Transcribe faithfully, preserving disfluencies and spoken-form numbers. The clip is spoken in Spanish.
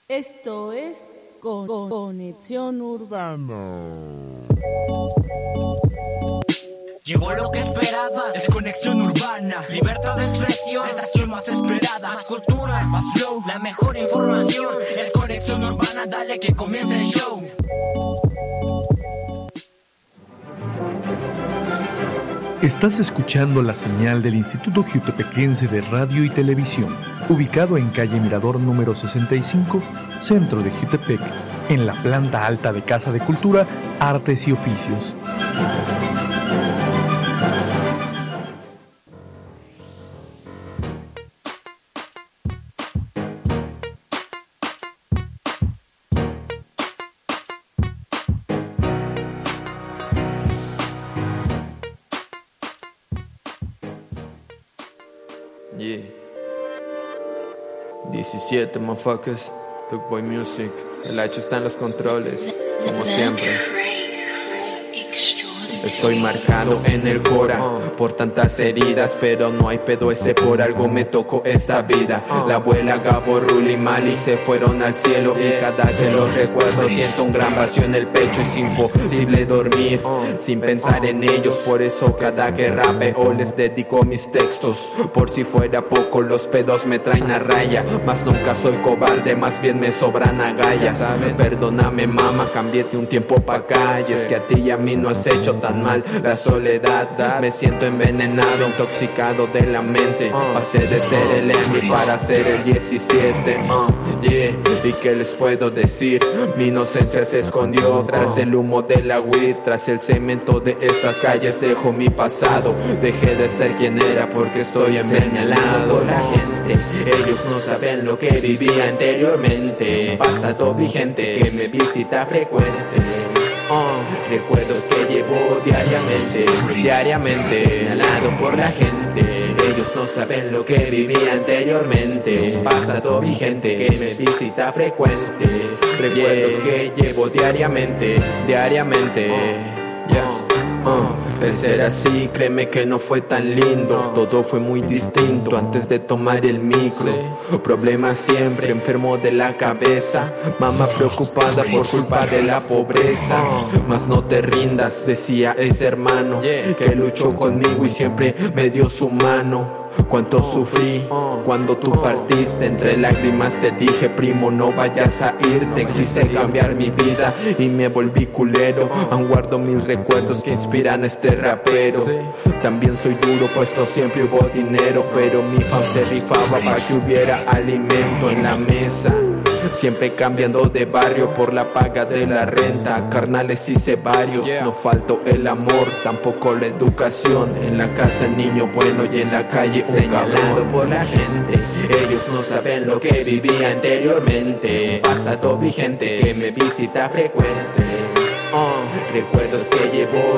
Esto es con, con Conexión Urbana. Llegó lo que esperabas, es Conexión Urbana. Libertad de expresión, estación más esperada. Más cultura, más flow, la mejor información. Es Conexión Urbana, dale que comience el show. Estás escuchando la señal del Instituto Jiutepequense de Radio y Televisión, ubicado en calle Mirador número sesenta y cinco, centro de Jiutepec, en la planta alta de Casa de Cultura, Artes y Oficios. Yeah. diecisiete, motherfuckers. Duke Boy Music. El H está en los controles, como siempre. Estoy marcado en el cora por tantas heridas, pero no hay pedo ese, por algo me tocó esta vida. La abuela, Gabo, Ruli, Mali se fueron al cielo y cada que los recuerdo siento un gran vacío en el pecho. Es imposible dormir sin pensar en ellos, por eso cada que rapeo les dedico mis textos. Por si fuera poco los pedos me traen a raya, mas nunca soy cobarde, más bien me sobran agallas. Perdóname mama, cambiéte un tiempo pa' acá, y es que a ti y a mí no has hecho tan mal la soledad. Me siento envenenado, intoxicado de la mente. Pasé de ser el Emmy para ser el diecisiete. uh, yeah. ¿Y qué les puedo decir? Mi inocencia se escondió tras el humo de la weed, tras el cemento de estas calles dejo mi pasado. Dejé de ser quien era porque estoy envenenado por la gente. Ellos no saben lo que vivía anteriormente. Pasado vigente que me visita frecuente. Oh, recuerdos que llevo diariamente, diariamente, señalado por la gente. Ellos no saben lo que viví anteriormente. Pasado vigente que me visita frecuente. Recuerdos que llevo diariamente, diariamente. Yeah. Oh, crecer así, créeme que no fue tan lindo. Todo fue muy distinto antes de tomar el micro. Problemas siempre, enfermo de la cabeza. Mamá preocupada por culpa de la pobreza. Mas no te rindas, decía ese hermano que luchó conmigo y siempre me dio su mano. Cuánto sufrí cuando tú partiste, entre lágrimas te dije primo no vayas a irte. Quise cambiar mi vida y me volví culero. Aún guardo mis recuerdos que inspiran a este rapero. También soy duro pues no siempre hubo dinero, pero mi fam se rifaba para que hubiera alimento en la mesa. Siempre cambiando de barrio por la paga de la renta. Carnales hice varios, no faltó el amor, tampoco la educación. En la casa niño bueno y en la calle un señalado por la gente. Ellos no saben lo que viví anteriormente. Pasado vigente que me visita frecuente. Oh, recuerdos que llevo